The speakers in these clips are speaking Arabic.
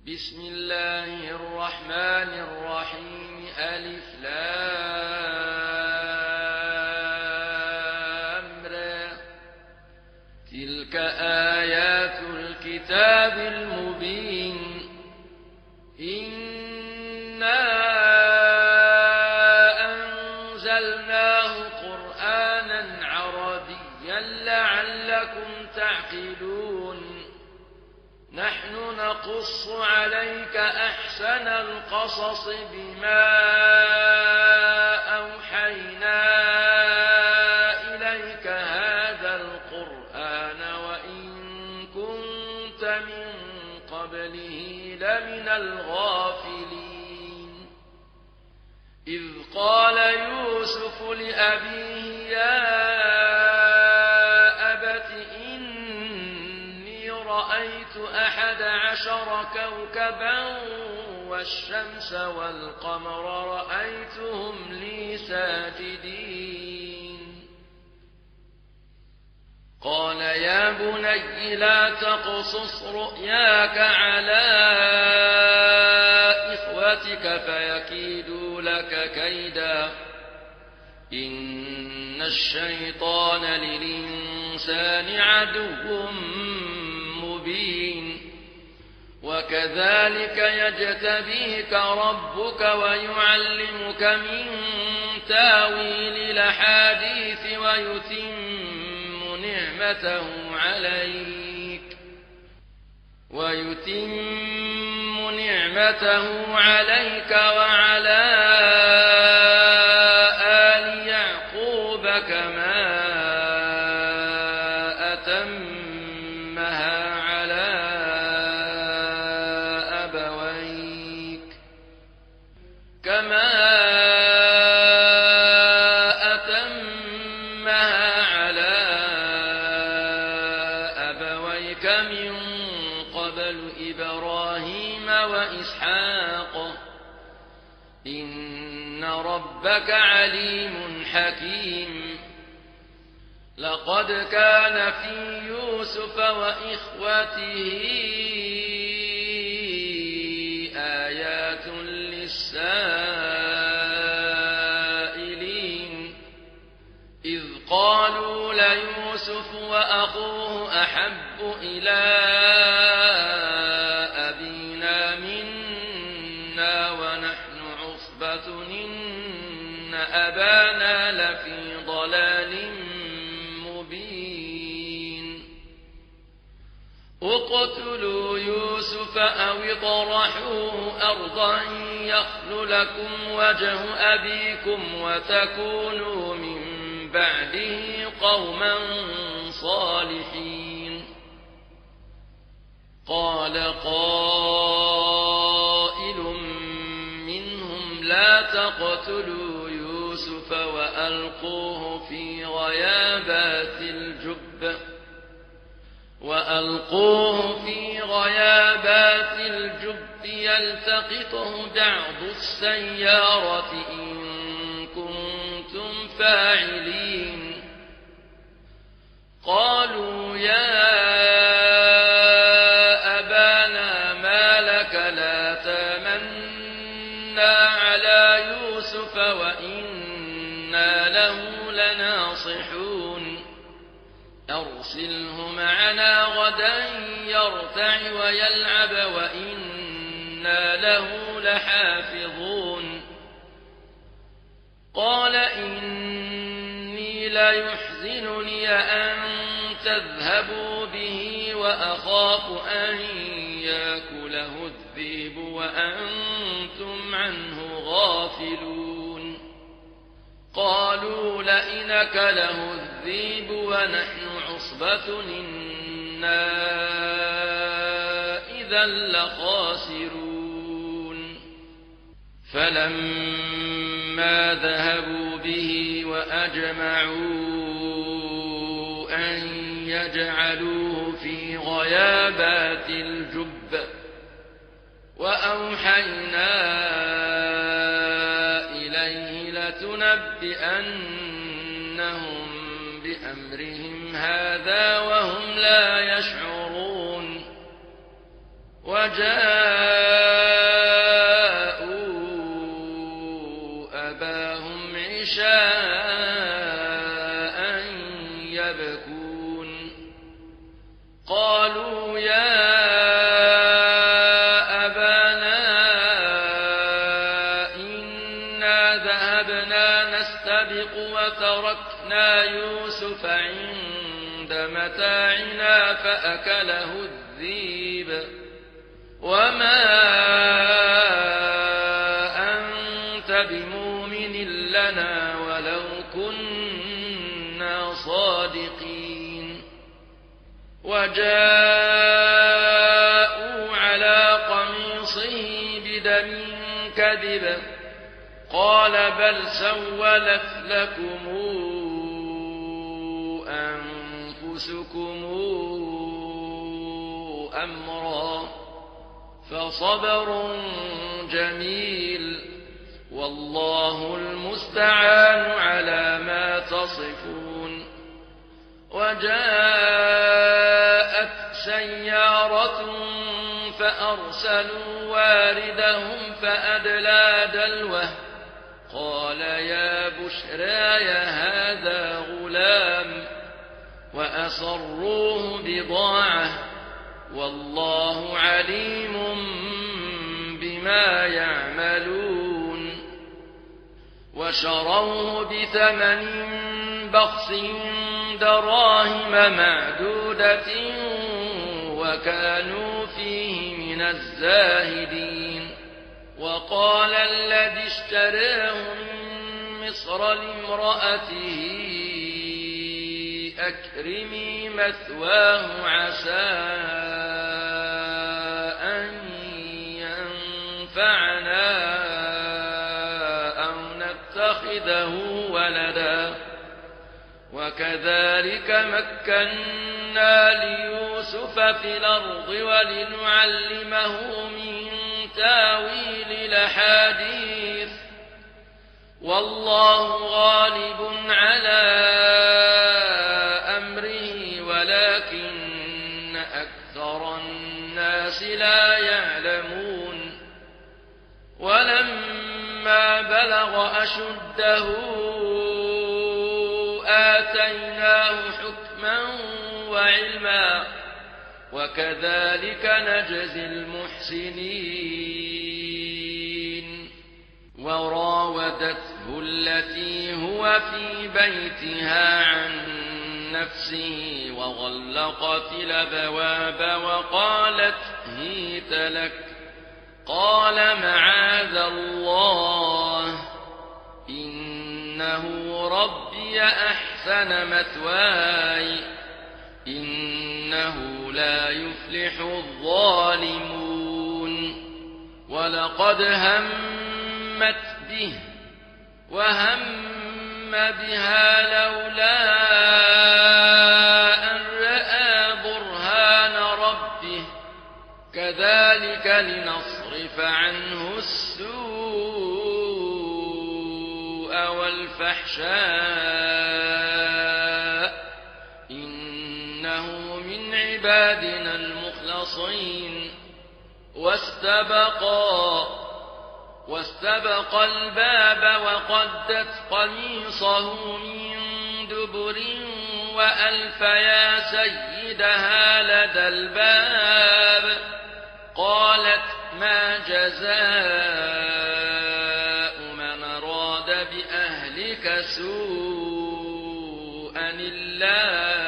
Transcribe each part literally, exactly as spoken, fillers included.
بسم الله الرحمن الرحيم ألف لام را تلك آيات الكتاب المبين إنا أنزلناه قرآنا عربيا لعلكم تعقلون نحن نقص عليك أحسن القصص بما أوحينا إليك هذا القرآن وإن كنت من قبله لمن الغافلين إذ قال يوسف لأبيه يا رأيت أحد عشر كوكبا والشمس والقمر رأيتهم لي ساجدين قال يا بني لا تقصص رؤياك على إخوتك فيكيدوا لك كيدا إن الشيطان للإنسان عدو مبين وكذلك يجتبيك ربك ويعلمك من تاويل الأحاديث ويتم نعمته عليك ويتم نعمته عليك وعلى آل يعقوب كما أتمها على أبويك كما أتمها على أبويك من قبل إبراهيم وإسحاق إن ربك عليم حكيم لقد كان في يوسف وإخوته آيات للسائلين إذ قالوا ليوسف وأخوه أحب إلى أبينا منا ونحن عصبة إن أبانا لفي ضلال اقتلوا يوسف أو اطرحوه أرضا يخل لكم وجه أبيكم وتكونوا من بعده قوما صالحين قال قائل منهم لا تقتلوا يوسف وألقوه في غيابات الجب وألقوه في غيابات الجب يلتقطه بعض السيارة إن كنتم فاعلين قالوا يا أبانا ما لك لا تامنا على يوسف وإنا له لناصحون أرسله معنا غدا يرتع ويلعب وإنا له لحافظون قال إني ليحزنني أن تذهبوا به وأخاف أن يأكله الذئب وأنتم عنه غافلون قالوا لئن أكله الذئب ونحن عصبة إنا إذا لخاسرون فلما ذهبوا به وأجمعوا أن يجعلوه في غيابات الجب وأوحينا إليه لتنبئنهم بأمرهم هذا وهم لا يشعرون وجاء وتركنا يوسف عند متاعنا فأكله الذئب وما أنت بمؤمن لنا ولو كنا صادقين وجاءوا على قميصه بدم كذب قال بل سولت لكم أنفسكم أمرا فصبر جميل والله المستعان على ما تصفون وجاءت سيارة فأرسلوا واردهم فأدلى دلوه قال يا بشراي هذا غلام وأسروه بضاعة والله عليم بما يعملون وشروه بثمن بخس دراهم معدودة وكانوا فيه من الزاهدين وقال الذي اشتراه من مصر لامرأته أكرمي مثواه عسى أن ينفعنا أو نتخذه ولدا وكذلك مكنا ليوسف في الأرض ولنعلمه من تاويل الأحاديث والله غالب على أمره ولكن أكثر الناس لا يعلمون ولما بلغ أشده آتيناه حكما وعلما وكذلك نجزي المحسنين وراودته التي هو في بيتها عن نفسه وغلقت الأبواب وقالت هيت لك قال معاذ الله إنه ربي أحسن مثواي إنه لا يفلح الظالمون ولقد همت به وهم بها لولا أن رأى برهان ربه كذلك لنصرف عنه السوء والفحشاء إنه من عبادنا المخلصين واستبقا واستبق الباب وقدت قميصه من دبر وألف يا سيدها لدى الباب قالت ما جزاء من أراد بأهلك سوءا إلا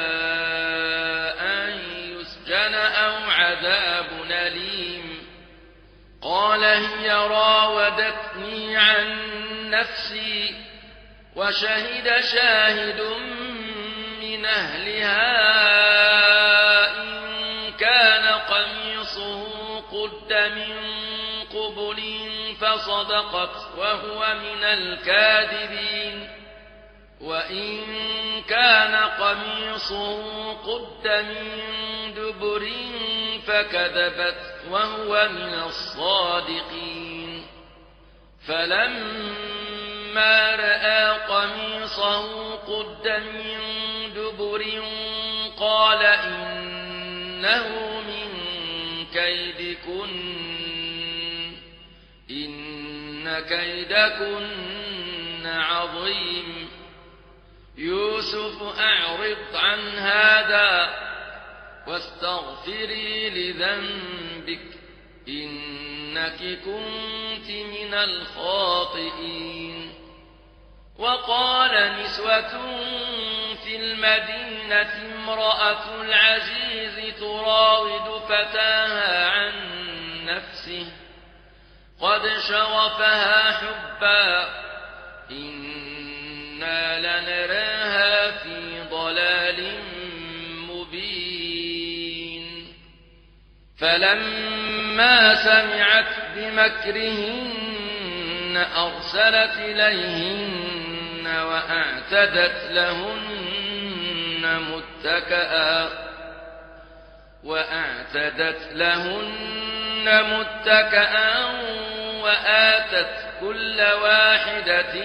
أن يسجن أو عذاب أليم قال هي راودتني عن نفسي وشهد شاهد من أهلها إن كان قميصه قد من قبل فصدقت وهو من الكاذبين وإن كان قميصه قد من دبر فكذبت وهو من الصادقين فلما رأى قميصه قد من دبر قال إنه من كيدكن إن كيدكن عظيم يوسف أعرض عن هذا واستغفري لذنبك إنك كنت من الخاطئين وقال نسوة في المدينة امرأة العزيز تراود فتاها عن نفسه قد شغفها حبا إنا لنراها في ضلال مبين. فلما سمعت بمكرهن أرسلت إليهن وأعتدت لهن متكئا وأعتدت لهن متكئا وآتت كل واحدة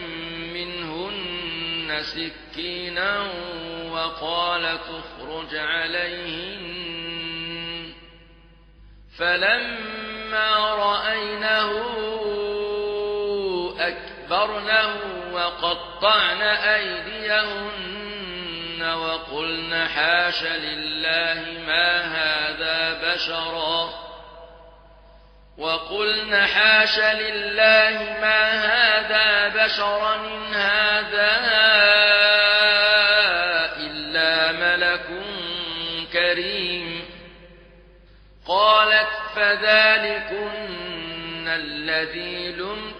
منهن سكينا وقالت اخرج عليهن. فلما رأينه أكبرنه وقطعن أيديهن وقلن حاش لله ما هذا بشرا وقلن حاش لله ما هذا بشرا إن هذا إلا ملك كريم. قالت فذلكن الذي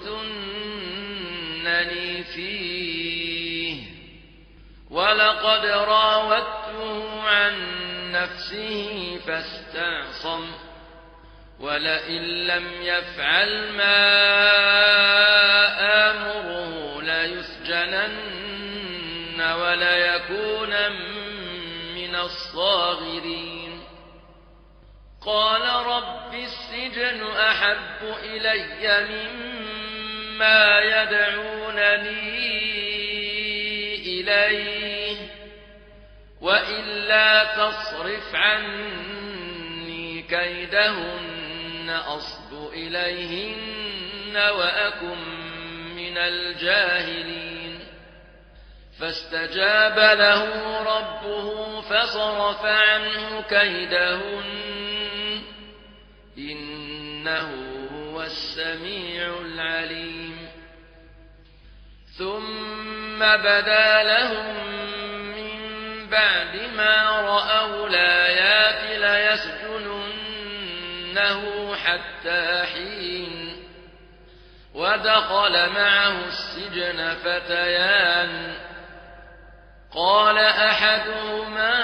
لمتنني فيه ولقد راودته عن نفسه فاستعصم ولئن لم يفعل ما آمره ليسجنن وليكون من الصاغرين. قال رب السجن أحب إلي مما يدعونني إليه وإلا تصرف عني كيدهن أصب إليهن وأكن من الجاهلين. فاستجاب له ربه فصرف عنه كيدهن إنه هو السميع العليم. ثم بدا لهم من بعد ما رأوا الآيات ليسجننه حتى حين. ودخل معه السجن فتيان قال أحدهما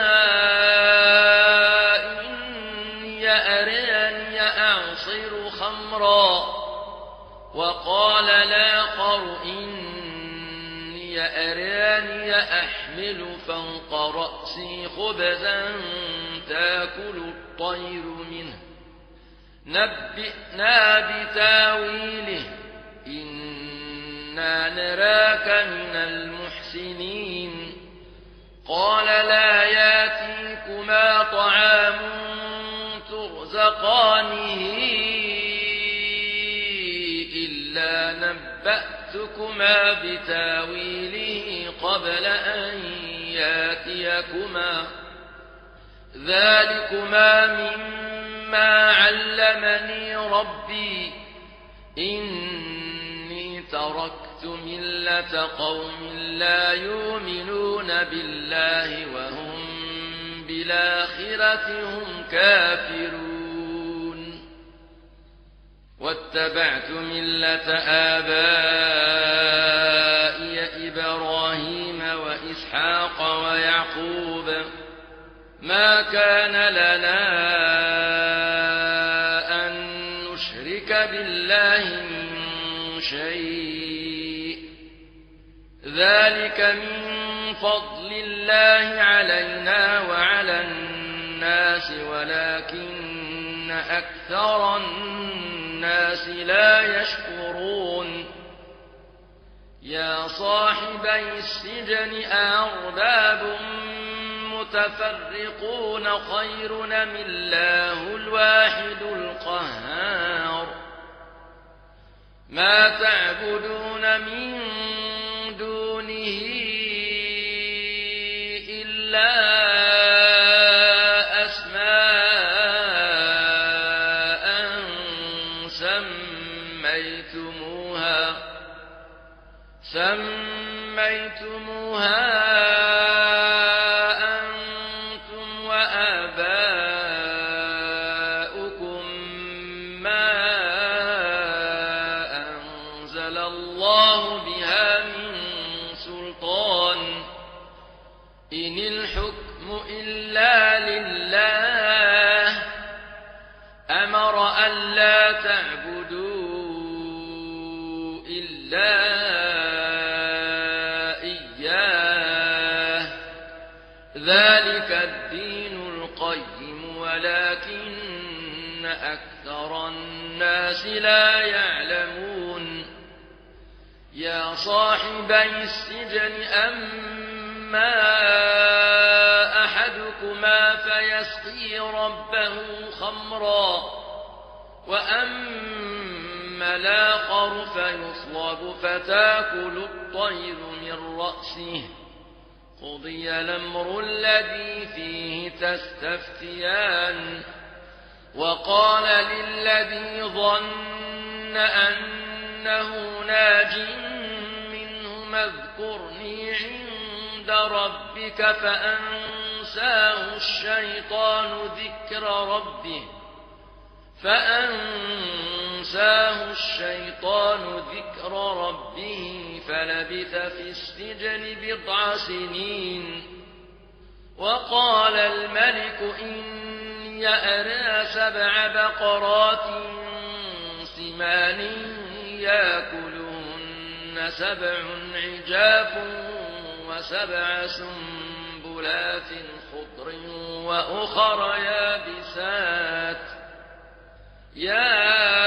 إني أراني أعصر خمرا وقال الآخر إني أراني أحمل فوق رأسي خبزا تأكل الطير منه نبئنا بتاويله إنا نراك من المحسنين. قال لا ياتيكما طعام ترزقانه إلا نبأتكما بتاويله قبل أن ياتيكما ذلكما مما علمني ربي إني تركت ملة قوم لا يؤمنون بالله وهم بالآخرة هم كافرون. واتبعت ملة آبائي إبراهيم وإسحاق ويعقوب ما كان لنا أن نشرك بالله من شيء ذلك من فضل الله علينا وعلى الناس ولكن أكثر الناس لا يشكرون. يا صاحبي السجن أأرباب متفرقون خير أم الله الواحد القهار. ما تعبدون من دونه إلا أسماء سميتموها سميتموها أنتم وآباؤكم ما أنزل الله بها من سلطان إن الحكم إلا لله أمر ألا تعبدوا إلا ذلك الدين القيم ولكن أكثر الناس لا يعلمون يا صاحبي السجن أما أحدكما فيسقي ربه خمرا وأما الآخر فيصلب فتاكل الطير من رأسه قضي الأمر الذي فيه تستفتيان وقال للذي ظن أنه ناج منهما اذكرني عند ربك فأنساه الشيطان ذكر ربه فأنساه الشيطان ذكر ربه فلبث في السجن بضع سنين وقال الملك إني أرى سبع بقرات سمان يأكلهن سبع عجاف وسبع سنبلات خضر وأخر يابسات يا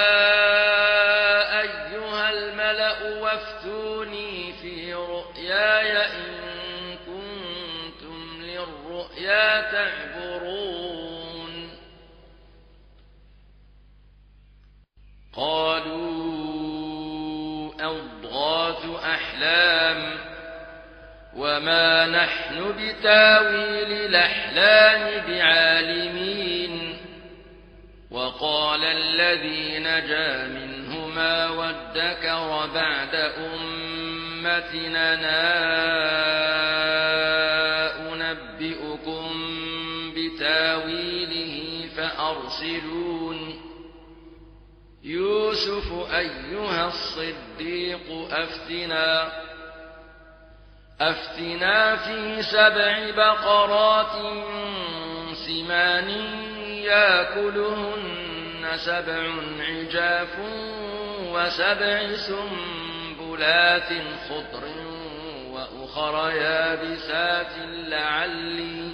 أيها الملأ وافتوني في رؤياي إن كنتم للرؤيا تعبرون قالوا أضغاث أحلام وما نحن بتاويل الأحلام بعالمين وقال الذي نجا منهما وادكر بعد أمتنا أنبئكم بتاويله فأرسلون يوسف أيها الصديق أفتنا أفتنا في سبع بقرات سمان يأكلهن سبع عجاف وسبع سنبلات خضر وأخر يابسات لعلي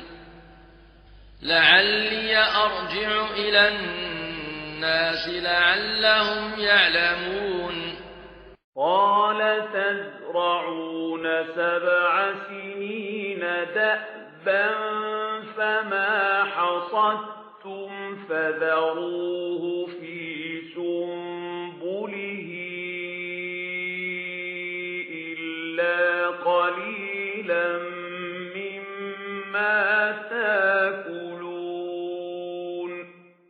لعلي أرجع إلى الناس لعلهم يعلمون قال تزرعون سبع سنين دأبا فما حصدتم فذروه في سنبله إلا قليلا مما تأكلون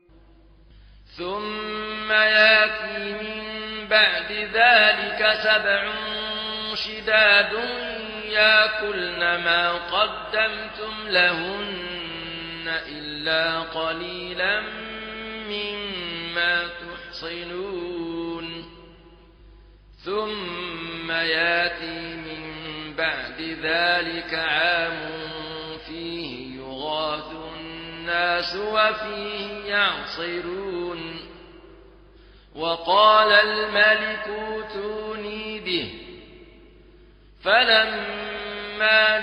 ثم يأتي من بعد ذلك سبع شداد يأكلن ما قدمتم لهن إلا قليلا مما تحصنون ثم يأتي من بعد ذلك عام فيه يغاث الناس وفيه يعصرون وقال الملك ائتوني به فلما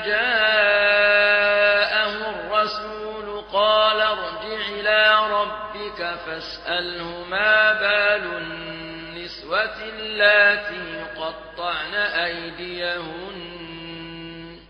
جاءه الرسول قال ارجع إلى ربك فاسأله ما بال النسوة اللاتي قطعن أيديهن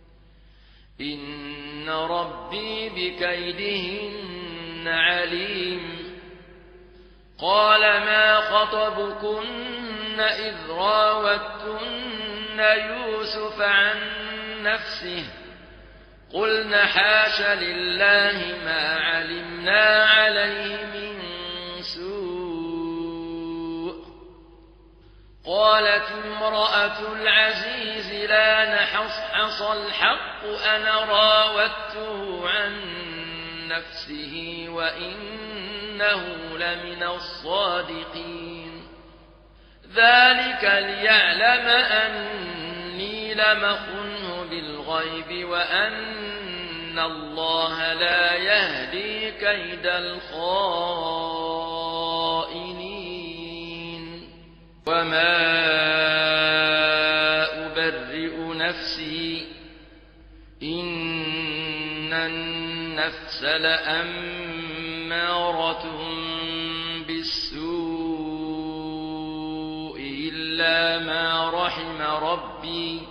إن ربي بكيدهن عليم قال ما خطبكن إذ راوتن يوسف عن نفسه قلن حاش لله ما علمنا عليه من سوء قالت امرأة العزيز لا نحصحص الحق أنا راودته عن نفسه وإنه لمن الصادقين ذلك ليعلم أني لم أخنه بالغيب وأن الله لا يهدي كيد الخائنين وما أبرئ نفسي إن النفس لأمارة بالسوء إلا ما رحم ربي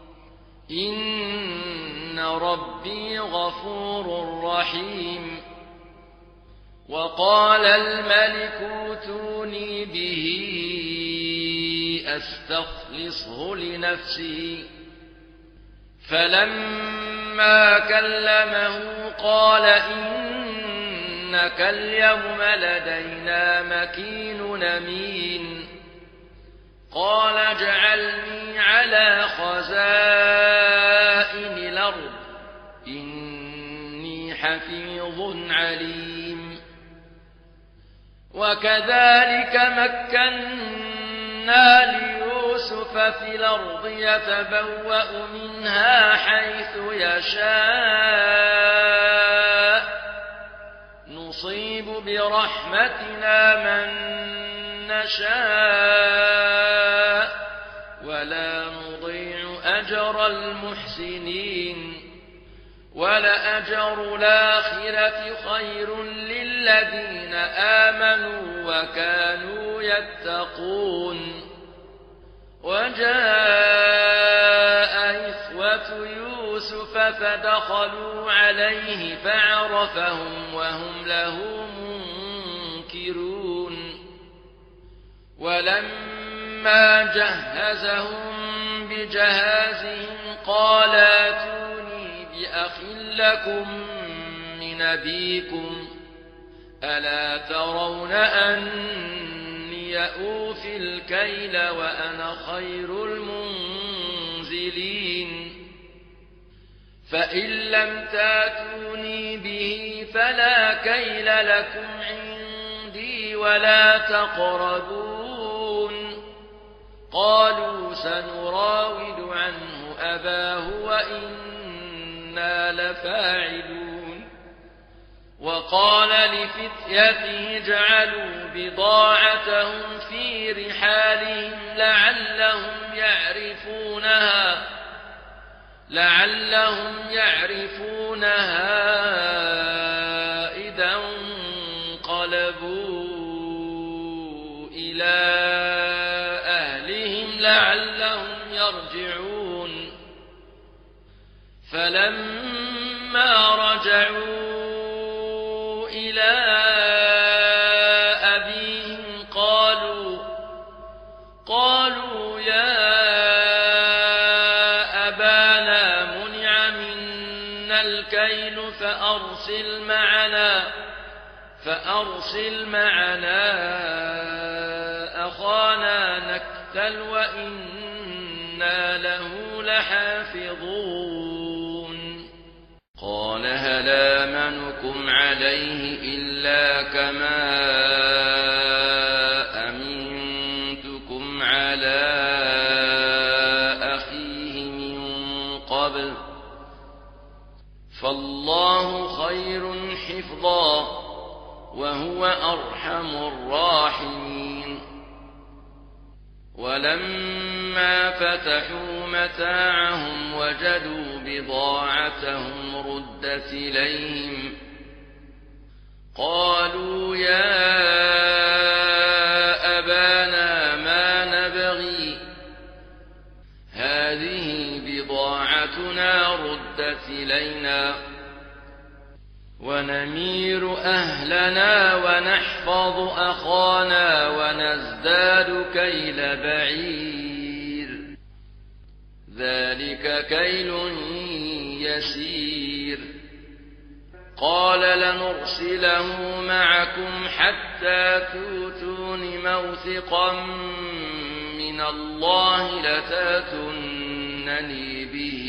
إن ربي غفور رحيم وقال الملك اوتوني به أستخلصه لنفسي فلما كلمه قال إنك اليوم لدينا مكين أمين قال اجعلني على خزائن الأرض إني حفيظ عليم وكذلك مكنا ليوسف في الأرض يتبوأ منها حيث يشاء نصيب برحمتنا من نشاء ولا نضيع أجر المحسنين ولأجر الآخرة خير للذين آمنوا وكانوا يتقون وجاء إخوة يوسف فدخلوا عليه فعرفهم وهم له منكرون ولما جهزهم بجهازهم قال ائتوني بأخ لكم من أبيكم ألا ترون أني أوفي الكيل وأنا خير المنزلين فإن لم تاتوني به فلا كيل لكم عندي ولا تقربون قالوا سنراود عنه أباه وإنا لفاعلون وقال لفتيته اجعلوا بضاعتهم في رحالهم لعلهم يعرفونها لعلهم يعرفونها إذا انقلبوا إلى أهلهم لعلهم يرجعون فلما رجعوا إلى أبيهم قالوا قالوا يا أبانا منع منا الكيل فأرسل معنا فأرسل معنا أخانا نكتل وإنا له لحافظون قال هل آمنكم عليه إلا كما أمنتكم على أخيه من قبل فالله خير حفظا وهو أرحم الراحمين ولما فتحوا متاعهم وجدوا بضاعتهم ردت إليهم قالوا يا أبانا ما نبغي هذه بضاعتنا ردت إلينا ونمير أهلنا ونحفظ أخانا ونزداد كيل بعير ذلك كيل يسير قال لنرسله معكم حتى توتون موثقا من من الله لتاتونني به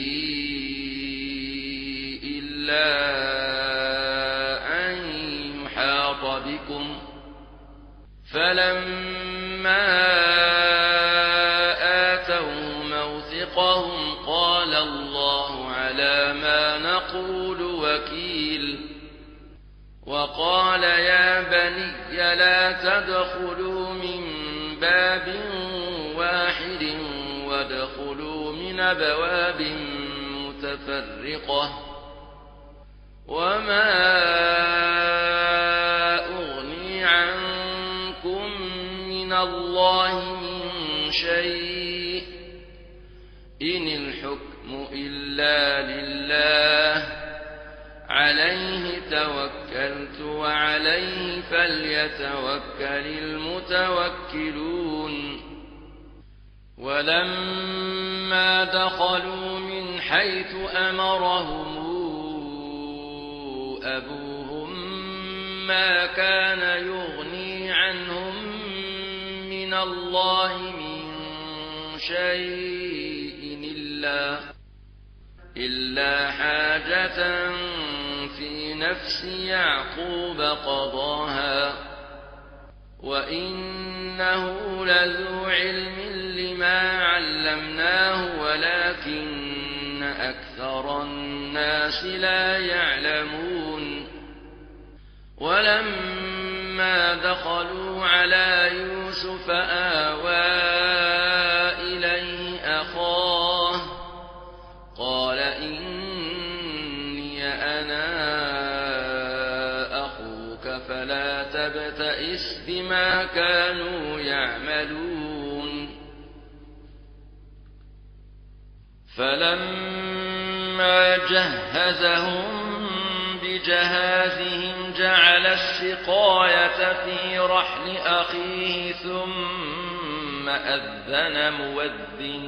إلا أن يحاط بكم فلما آتوه موثقهم قال الله على ما نقول وكيل وقال يا بني لا تدخلوا من باب واحد وادخلوا من أبواب متفرقة وما أغني عنكم من الله من شيء إن الحكم إلا لله عليه توكلت وعليه فليتوكل المتوكلون ولما دخلوا من حيث أمرهم أبوهم ما كان يغني عنهم من الله من شيء إلا إلا حاجة في نفس يعقوب قضاها وإنه لذو علم لما علمناه ولكن أكثر الناس لا يعلمون ولما دخلوا على يوسف آوى إليه أخاه قال إني أنا أخوك فلا تبتئس بما كانوا يعملون فلما جهزهم بجهازهم جعل السقاية في رحل أخيه ثم أذن مؤذن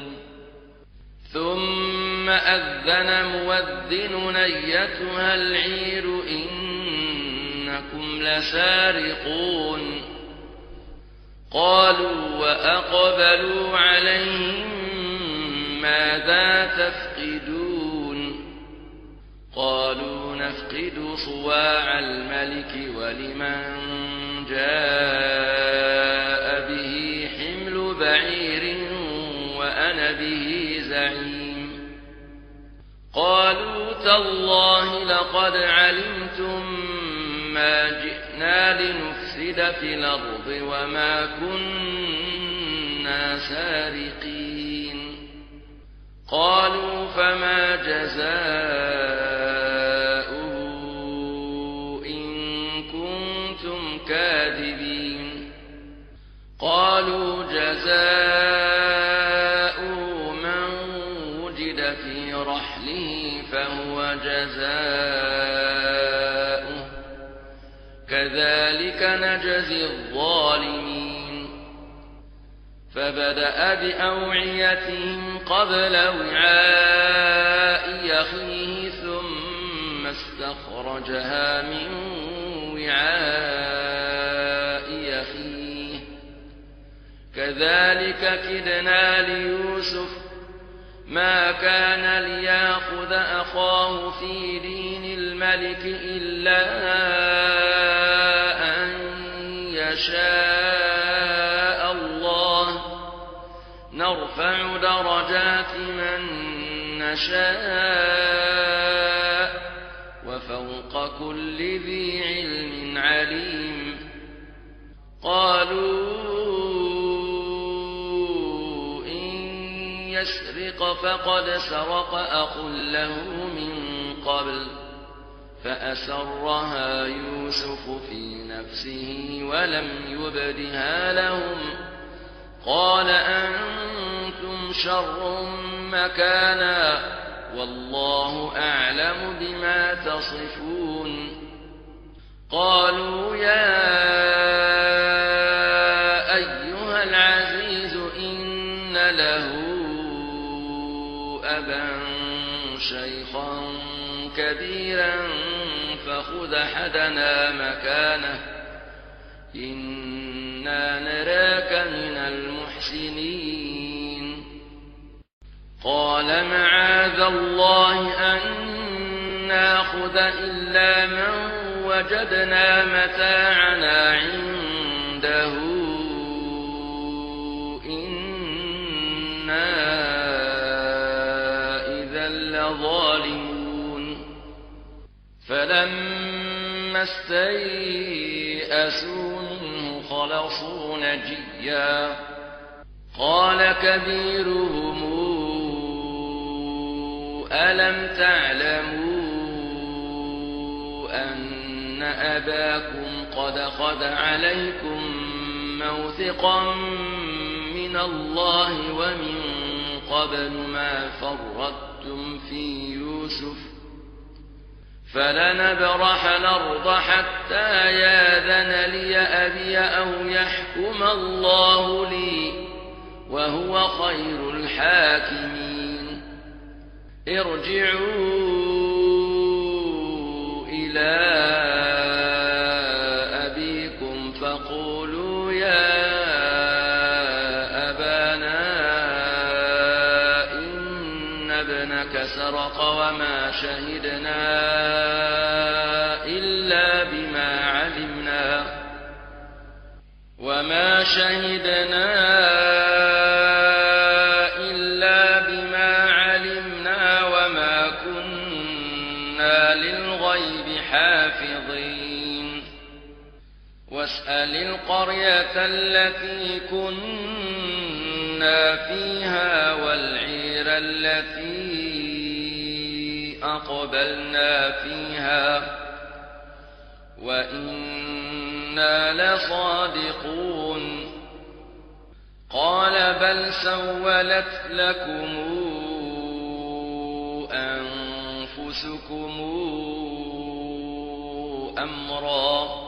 ثم أذن مؤذن أيتها العير إنكم لسارقون قالوا وأقبلوا عليهم ماذا تفقدون قالوا نفقد صواع الملك ولمن جاء به حمل بعير وأنا به زعيم قالوا تالله لقد علمتم ما جئنا لنفسد في الأرض وما كنا سارقين قالوا فما جزاؤه إن كنتم كاذبين قالوا جزاؤه من وجد في رحله فهو جزاؤه كذلك نجزي الظالمين فبدأ بأوعيتهم قبل وعاء أخيه ثم استخرجها من وعاء أخيه كذلك كدنا ليوسف ما كان ليأخذ أخاه في دين الملك إلا أن يشاء الله نرفع درجات من نشاء وفوق كل ذي علم عليم قالوا يسرق فقد سرق أخ له من قبل فأسرها يوسف في نفسه ولم يبدها لهم قال أنتم شر مكانا والله أعلم بما تصفون قالوا يا أيها العزيز إن له أبا شيخا كبيرا فخذ أحدنا مكانه إنا نراك من المحسنين قال معاذ الله أن نأخذ إلا من وجدنا متاعنا عنده إنا إذا لظالمون فلما استيئسوا منه خلصوا نجيا قال كبيرهم ألم تعلموا أن أباكم قد أخذ عليكم موثقا من الله ومن قبل ما فرطتم في يوسف فلنبرح الأرض حتى ياذن لي أبي أو يحكم الله لي وهو خير الحاكمين ارجعوا إلى أبيكم فقولوا يا أبانا إن ابنك سرق وما شهدنا إلا بما علمنا وما شهدنا واسأل القرية التي كنا فيها والعير التي أقبلنا فيها وإنا لصادقون قال بل سولت لكم أنفسكم أمرا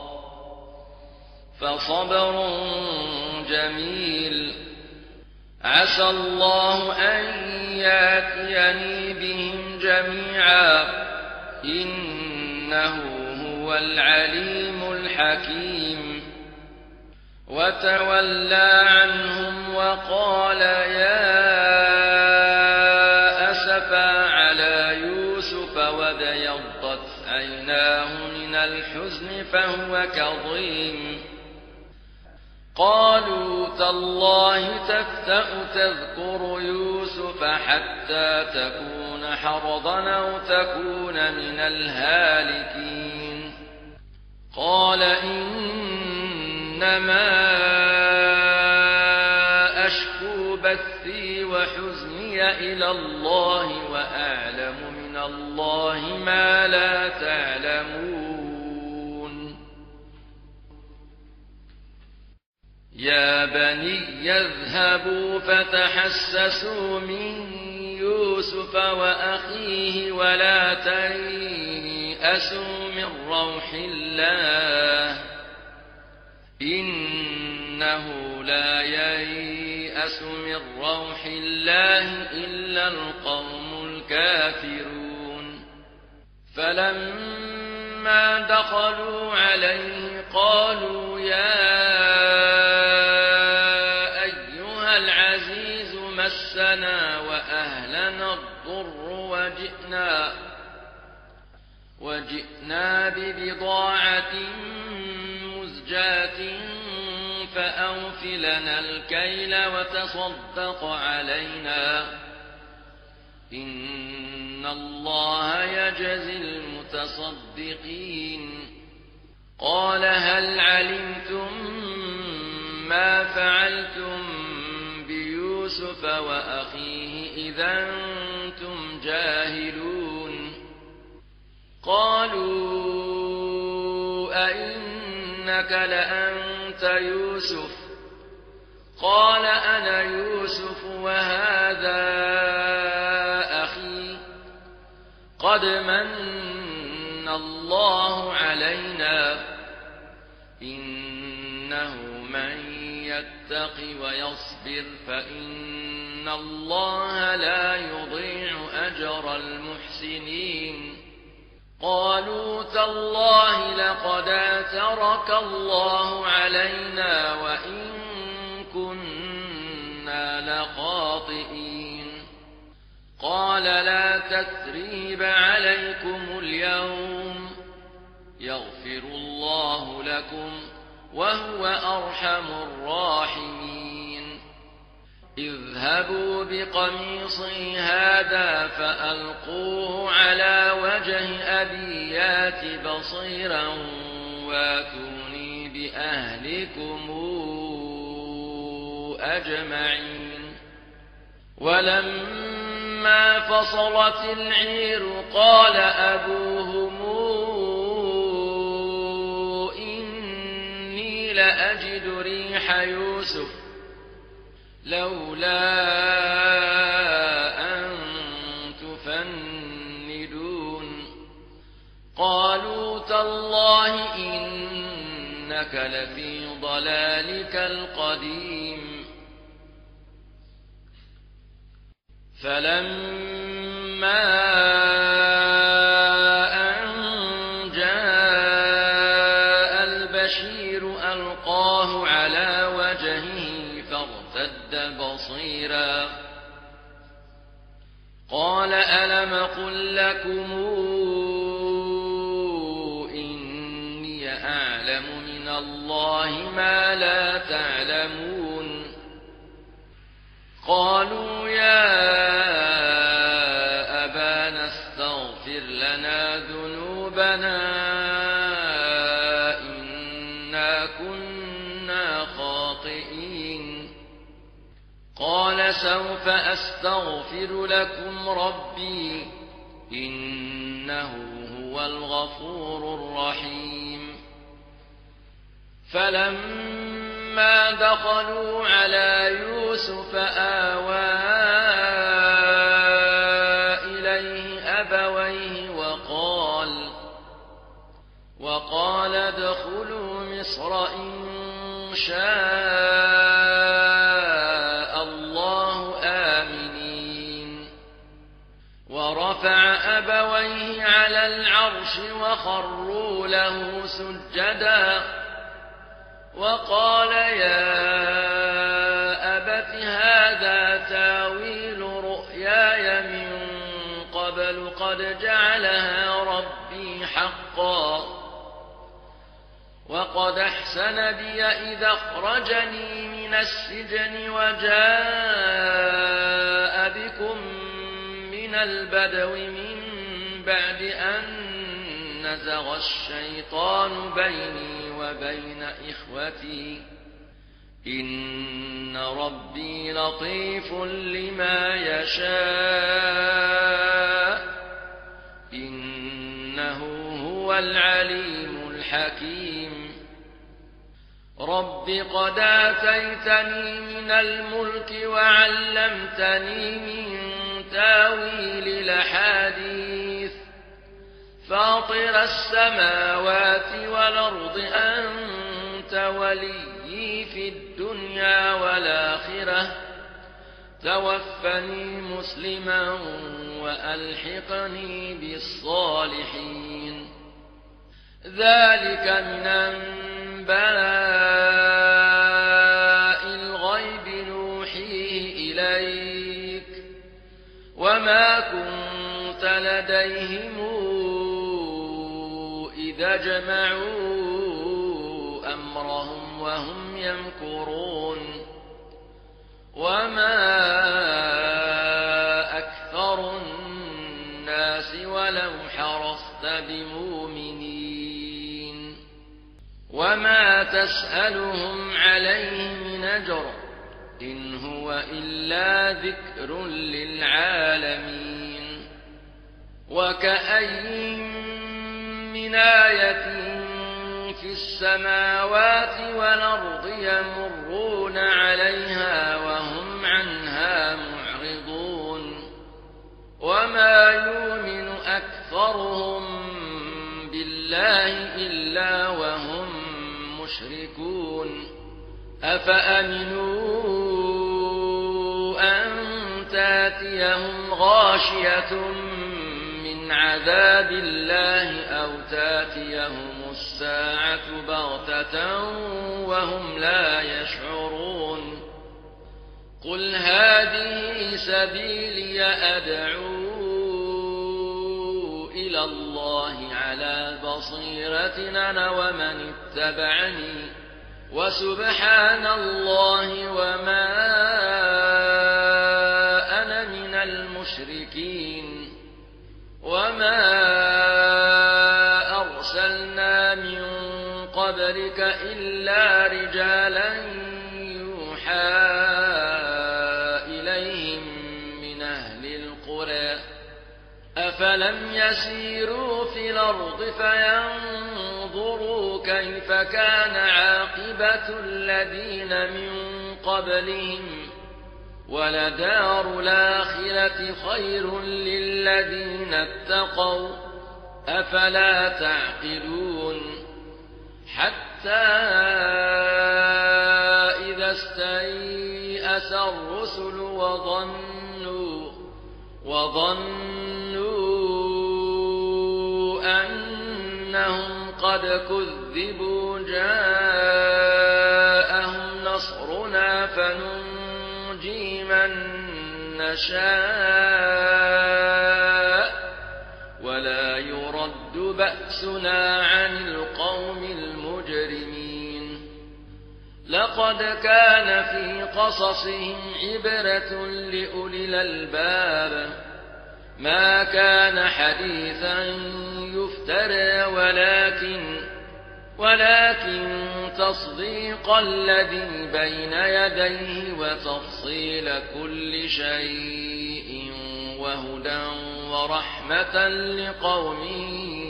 فصبر جميل عسى الله أن يأتيني بهم جميعا إنه هو العليم الحكيم وتولى عنهم وقال يا أسفا على يوسف وابيضت عيناه من الحزن فهو كظيم قالوا تالله تفتأ تذكر يوسف حتى تكون حرضا أو تكون من الهالكين قال إنما أشكو بثي وحزني إلى الله وأعلم من الله ما لا تعلمون يا بني يذهبوا فتحسسوا من يوسف وأخيه ولا تيأسوا من روح الله إنه لا ييأس من روح الله إلا القوم الكافرون فلما دخلوا عليه قالوا يا مسنا وأهلنا الضر وجئنا وجئنا ببضاعة مزجاة فأوف لنا الكيل وتصدق علينا إن الله يجزي المتصدقين قال هل علمتم ما فعلتم يوسف وأخيه إذا أنتم جاهلون قالوا أئنك لأنت يوسف قال أنا يوسف وهذا أخي قد من الله علينا إنه من يتق ويصبر فإن الله لا يضيع أجر المحسنين قالوا تالله لقد آثرك الله علينا وإن كنا لخاطئين قال لا تثريب عليكم اليوم يغفر الله لكم وهو أرحم الراحمين اذهبوا بقميصي هذا فألقوه على وجه أبي يات بصيرا واتوني بأهلكم أجمعين ولما فصلت العير قال أبوهم إني لأجد ريح يوسف لولا أن تفندون قالوا تالله إنك لفي ضلالك القديم فلما أن جاء البشير ألقاه على وجهه فارتد بصيرا قال ألم قل لكم إني أعلم من الله ما لا تعلمون قالوا يا أبانا استغفر لنا ذنوبنا إنا كنا خاطئين قال سوف أستغفر لكم ربي إنه هو الغفور الرحيم فلما دخلوا على يوسف آوى إليه أبويه وقال وقال ادخلوا مصر إن شاء الله آمنين ورفع أبويه على العرش وخروا له سجدا وقال يا أبت هذا تاويل رؤياي من قبل قد جعلها ربي حقا وقد أحسن بي إذا أخرجني من السجن وجاء بكم من البدو من بعد أن نزغ الشيطان بيني وبين إخوتي إن ربي لطيف لما يشاء إنه هو العليم الحكيم رب قد آتيتني من الملك وعلمتني من تاويل الأحاديث فاطر السماوات والأرض أنت وليي في الدنيا والآخرة توفني مسلما وألحقني بالصالحين ذلك من أنباء الغيب نوحيه إليك وما كنت لديهم إذا جمعوا أمرهم وهم يمكرون وما أكثر الناس ولو حرصت بمؤمنين وما تسألهم عليه من أجر إن هو إلا ذكر للعالمين وكأين من آية في السماوات والأرض يمرون عليها وهم عنها معرضون وما يؤمن أكثرهم بالله إلا وهم مشركون أفأمنوا أن تاتيهم غاشية من عذاب الله أو تاتيهم الساعة بغتة وهم لا يشعرون قل هذه سبيلي أدعو إلى الله على بصيرة أنا ومن اتبعني وسبحان الله وما أنا من المشركين وما أرسلنا من قبلك إلا رجالا يوحى إليهم من أهل القرى أفلم يسيروا في الأرض فينظروا كيف كان عاقبة الذين من قبلهم ولدار الآخرة خير للذين اتقوا أفلا تعقلون حتى إذا استيأس الرسل وظنوا وظنوا أنهم قد كذبوا جاءهم نصرنا فننجي من نشاء ولا يرد بأسنا عن القوم المجرمين لقد كان في قصصهم عبرة لأولي الألباب ما كان حديثا يفترى ولكن ولكن تصديق الذي بين يديه وتفصيل كل شيء وهدى ورحمة لقوم